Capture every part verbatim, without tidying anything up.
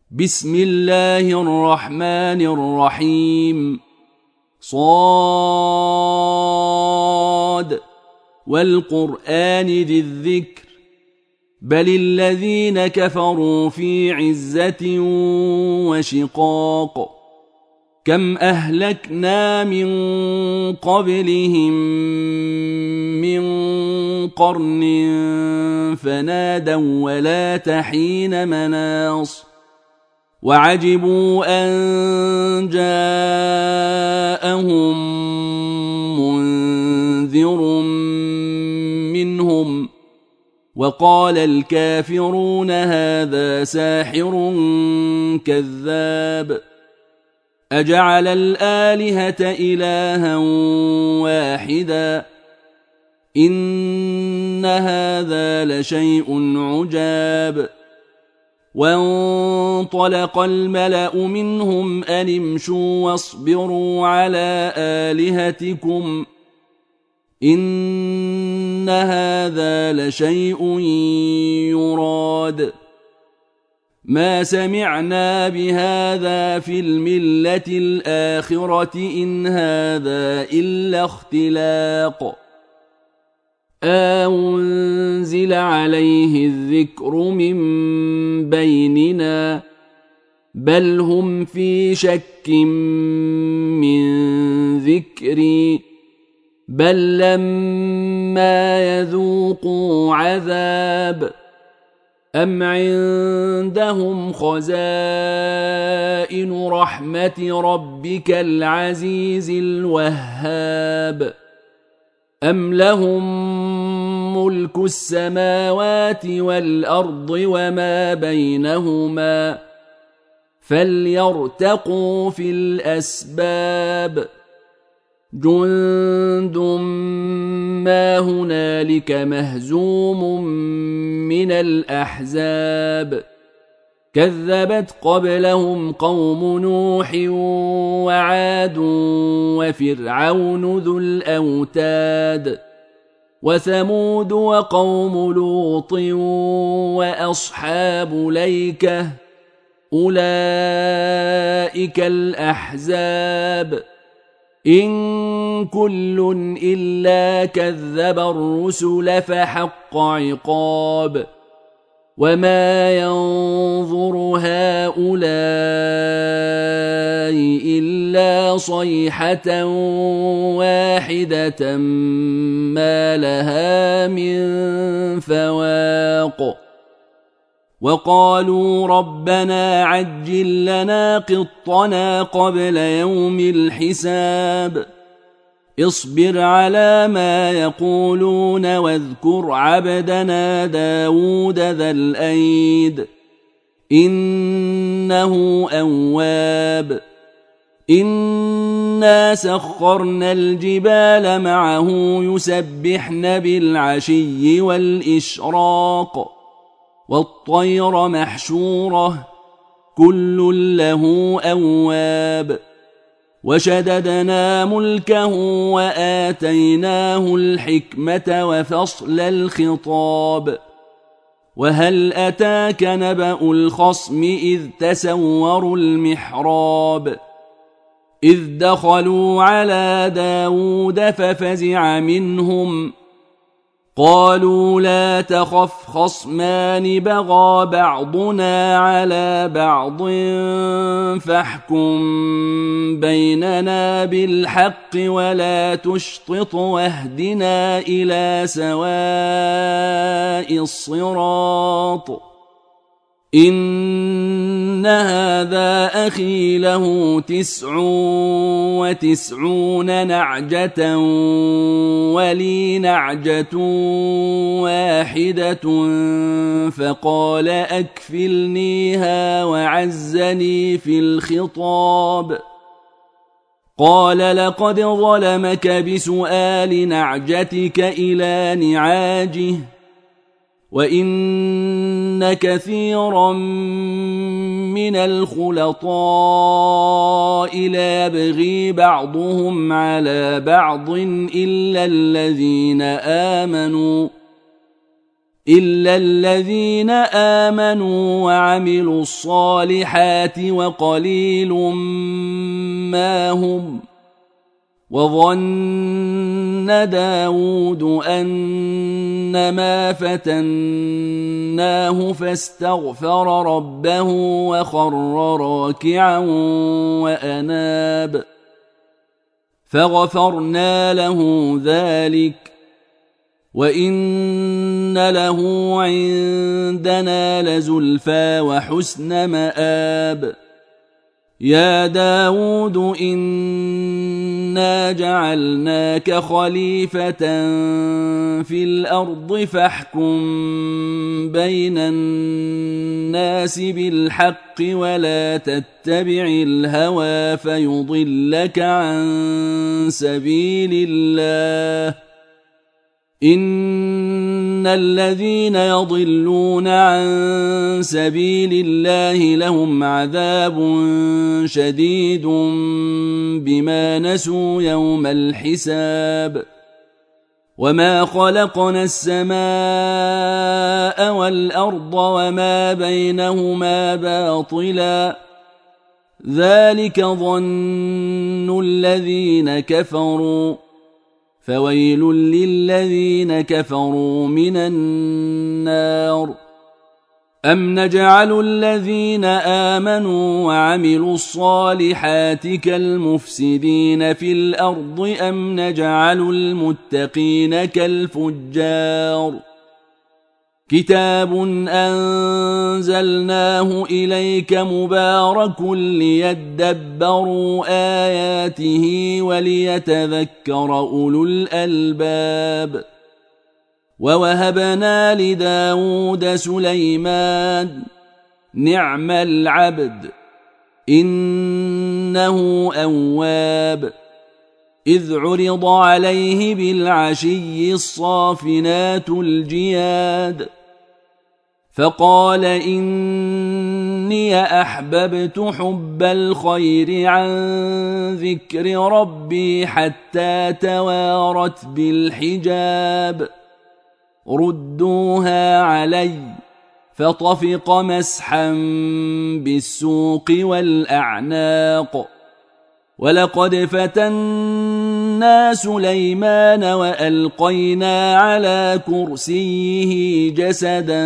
بسم الله الرحمن الرحيم. صاد والقرآن ذي الذكر بل الذين كفروا في عزة وشقاق كم أهلكنا من قبلهم من قرن فنادوا ولا تحين مناص وعجبوا أن جاءهم منذر منهم وقال الكافرون هذا ساحر كذاب أجعل الآلهة إلها واحدا إن هذا لشيء عجاب وانطلق الملأ منهم أن امشوا واصبروا على آلهتكم إن هذا لشيء يراد ما سمعنا بهذا في الملة الآخرة إن هذا إلا اختلاق أنزل عليه الذكر من بيننا بل هم في شك من ذكري بل لما يذوقوا عذاب أم عندهم خزائن رحمة ربك العزيز الوهاب أم لهم ملك السماوات والأرض وما بينهما فليرتقوا في الأسباب جند ما هنالك مهزوم من الأحزاب كذبت قبلهم قوم نوح وعاد وفرعون ذو الأوتاد وثمود وقوم لوط وأصحاب ليكة أولئك الأحزاب إن كل إلا كذب الرسل فحق عقاب وما ينظر هؤلاء إلا صيحة واحدة ما لها من فواق وقالوا ربنا عجل لنا قطنا قبل يوم الحساب اصبر على ما يقولون واذكر عبدنا داود ذا الأيد إنه أواب إنا سخرنا الجبال معه يسبحن بالعشي والإشراق والطير محشورة كل له أواب وشددنا ملكه وآتيناه الحكمة وفصل الخطاب وهل أتاك نبأ الخصم إذ تسوروا المحراب إذ دخلوا على داود ففزع منهم قالوا لا تخف خصمان بغى بعضنا على بعض فاحكم بيننا بالحق ولا تشطط واهدنا إلى سواء الصراط إن هذا أخي له تسع وتسعون نعجة ولي نعجة واحدة فقال أكفلنيها وعزني في الخطاب قال لقد ظلمك بسؤال نعجتك إلى نعاجه وإن كثيرا من الخلطاء ليبغي بعضهم على بعض إلا الذين آمنوا إلا الذين آمنوا وعملوا الصالحات وقليل ما هم. وظن داود أنما فتناه فاستغفر ربه وخر راكعا وأناب فغفرنا له ذلك وإن له عندنا لزلفى وحسن مآب. يا داود إنا جعلناك خليفة في الأرض فاحكم بين الناس بالحق ولا تتبع الهوى فيضلك عن سبيل الله. إن الذين يضلون عن سبيل الله لهم عذاب شديد بما نسوا يوم الحساب. وما خلقنا السماء والأرض وما بينهما باطلا ذلك ظن الذين كفروا فويل للذين كفروا من النار. أم نجعل الذين آمنوا وعملوا الصالحات كالمفسدين في الأرض أم نجعل المتقين كالفجار. كتاب أنزلناه إليك مبارك ليدبروا آياته وليتذكر أولو الألباب. ووهبنا لداود سليمان نعم العبد إنه أواب. إذ عرض عليه بالعشي الصافنات الجياد فقال إني أحببت حب الخير عن ذكر ربي حتى توارت بالحجاب. ردوها علي فطفق مسحا بالسوق والأعناق. ولقد فتنا سليمان وألقينا على كرسيه جسدا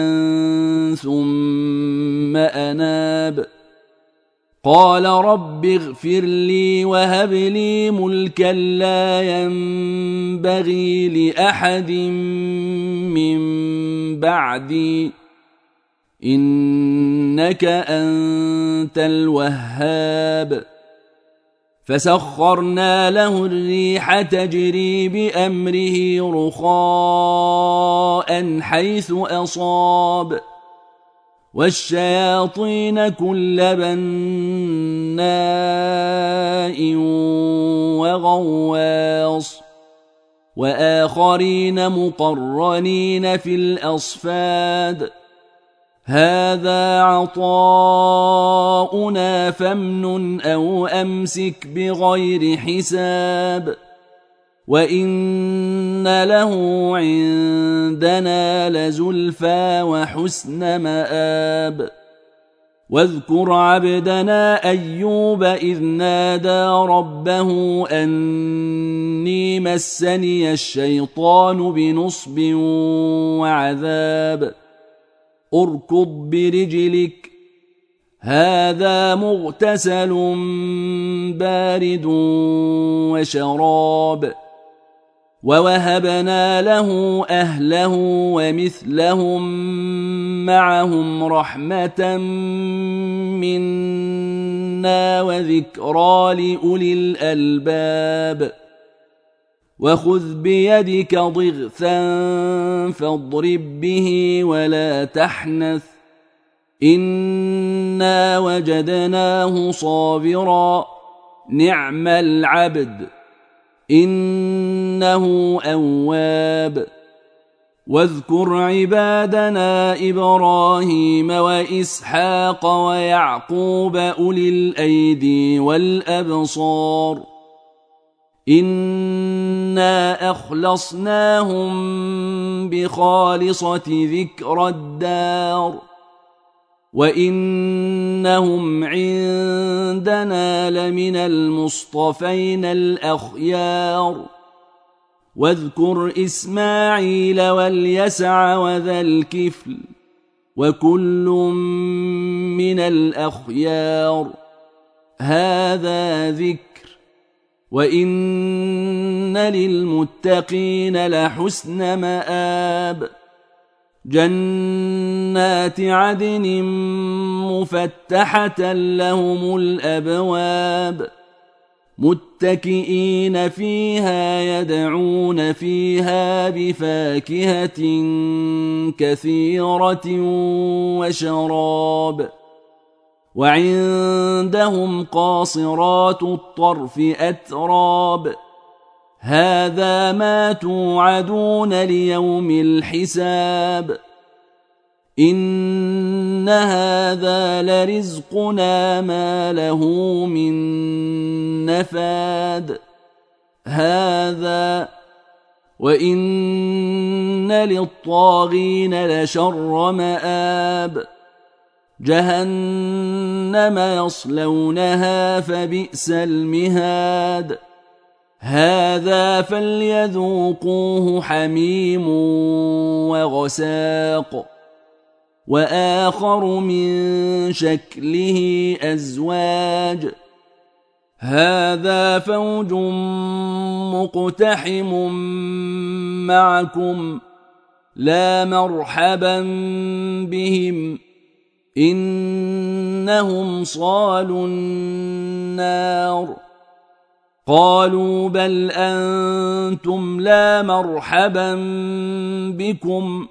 ثم أناب قال رب اغفر لي وهب لي ملكا لا ينبغي لأحد من بعدي إنك أنت الوهاب. فسخرنا له الريح تجري بأمره رخاء حيث أصاب والشياطين كل بناء وغواص وآخرين مقرنين في الأصفاد. هذا عطاؤنا فامنن أو أمسك بغير حساب وإن له عندنا لزلفى وحسن مآب. واذكر عبدنا أيوب إذ نادى ربه أني مسني الشيطان بنصب وعذاب. اركض برجلك هذا مغتسل بارد وشراب. ووهبنا له أهله ومثلهم معهم رحمة منا وذكرى لأولي الألباب. وخذ بيدك ضغثا فاضرب به ولا تحنث إنا وجدناه صابرا نعم العبد إنه أواب. واذكر عبادنا إبراهيم وإسحاق ويعقوب أولي الأيدي والأبصار إنا أخلصناهم بخالصة ذكر الدار وإنهم عندنا لمن المصطفين الأخيار واذكر إسماعيل واليسع وذا الكفل وكل من الأخيار هذا ذكر وإن للمتقين لحسن مآب جنات عدن مفتحة لهم الأبواب متكئين فيها يدعون فيها بفاكهة كثيرة وشراب وعندهم قاصرات الطرف أتراب هذا ما توعدون ليوم الحساب إن هذا لرزقنا ما له من نفاد هذا وإن للطاغين لشر مآب جهنم يصلونها فبئس المهاد هذا فليذوقوه حميم وغساق وآخر من شكله أزواج هذا فوج مقتحم معكم لا مرحبا بهم إنهم صالوا النار قالوا بل أنتم لا مرحبا بكم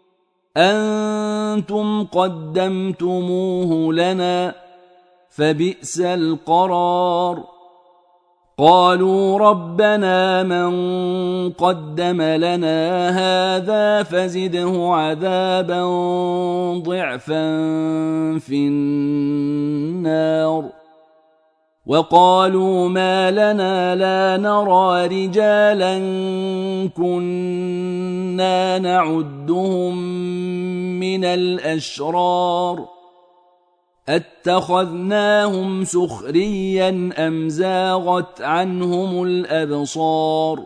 أنتم قدمتموه لنا فبئس القرار قالوا ربنا من قدم لنا هذا فزده عذابا ضعفا في النار وقالوا ما لنا لا نرى رجالا كنا نعدهم من الأشرار اتخذناهم سخريا أم زاغت عنهم الأبصار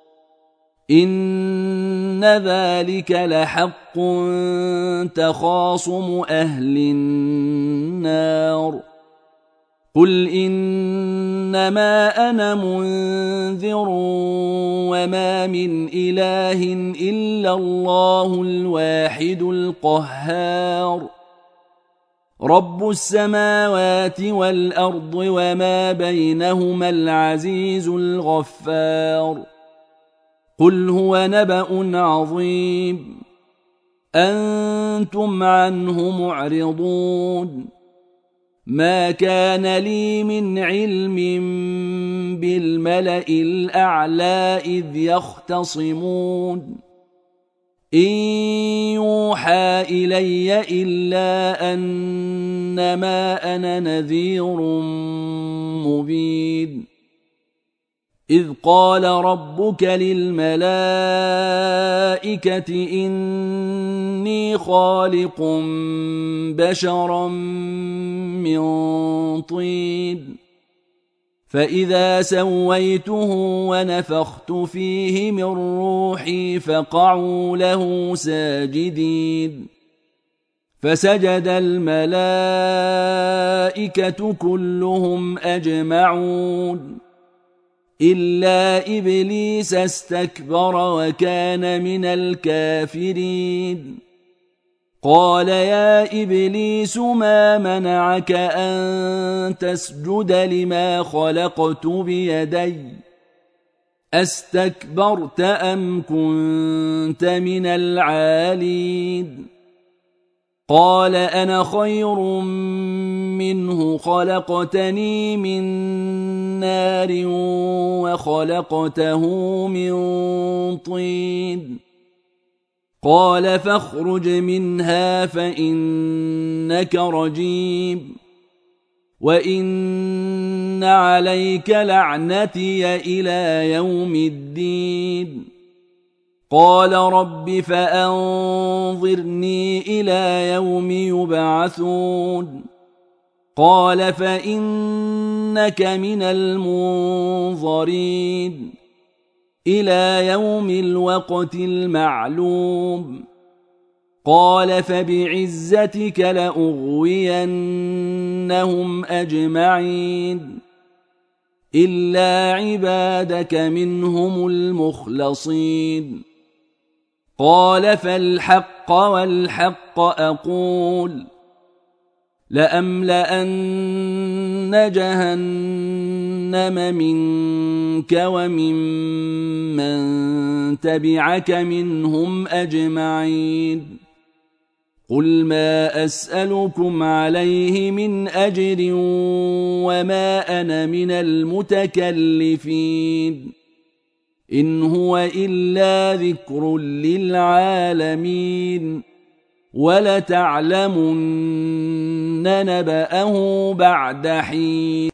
إن ذلك لحق تخاصم أهل النار قل إنما أنا منذر وما من إله إلا الله الواحد القهار رب السماوات والأرض وما بينهما العزيز الغفار قل هو نبأ عظيم أنتم عنه معرضون ما كان لي من علم بالملأ الأعلى إذ يختصمون إن يوحى إلي إلا أنما أنا نذير مبين إذ قال ربك للملائكة إني خالق بشرا من طين فإذا سويته ونفخت فيه من روحي فقعوا له ساجدين فسجد الملائكة كلهم أجمعون إلا إبليس استكبر وكان من الكافرين قال يا إبليس ما منعك أن تسجد لما خلقت بيدي أستكبرت أم كنت من العالين قال أنا خير منه خلقتني من نار وخلقته من طين قال فاخرج منها فإنك رجيم وإن عليك لعنتي إلى يوم الدين. قال رب فأنظرني إلى يوم يبعثون. قال فإنك من المنظرين إلى يوم الوقت المعلوم. قال فبعزتك لأغوينهم أجمعين إلا عبادك منهم المخلصين. قال فالحق والحق أقول لأملأن جهنم منك وممن تبعك منهم أجمعين. قل ما أسألكم عليه من أجر وما أنا من المتكلفين إن هو إلا ذكر للعالمين ولتعلمن نبأه بعد حين.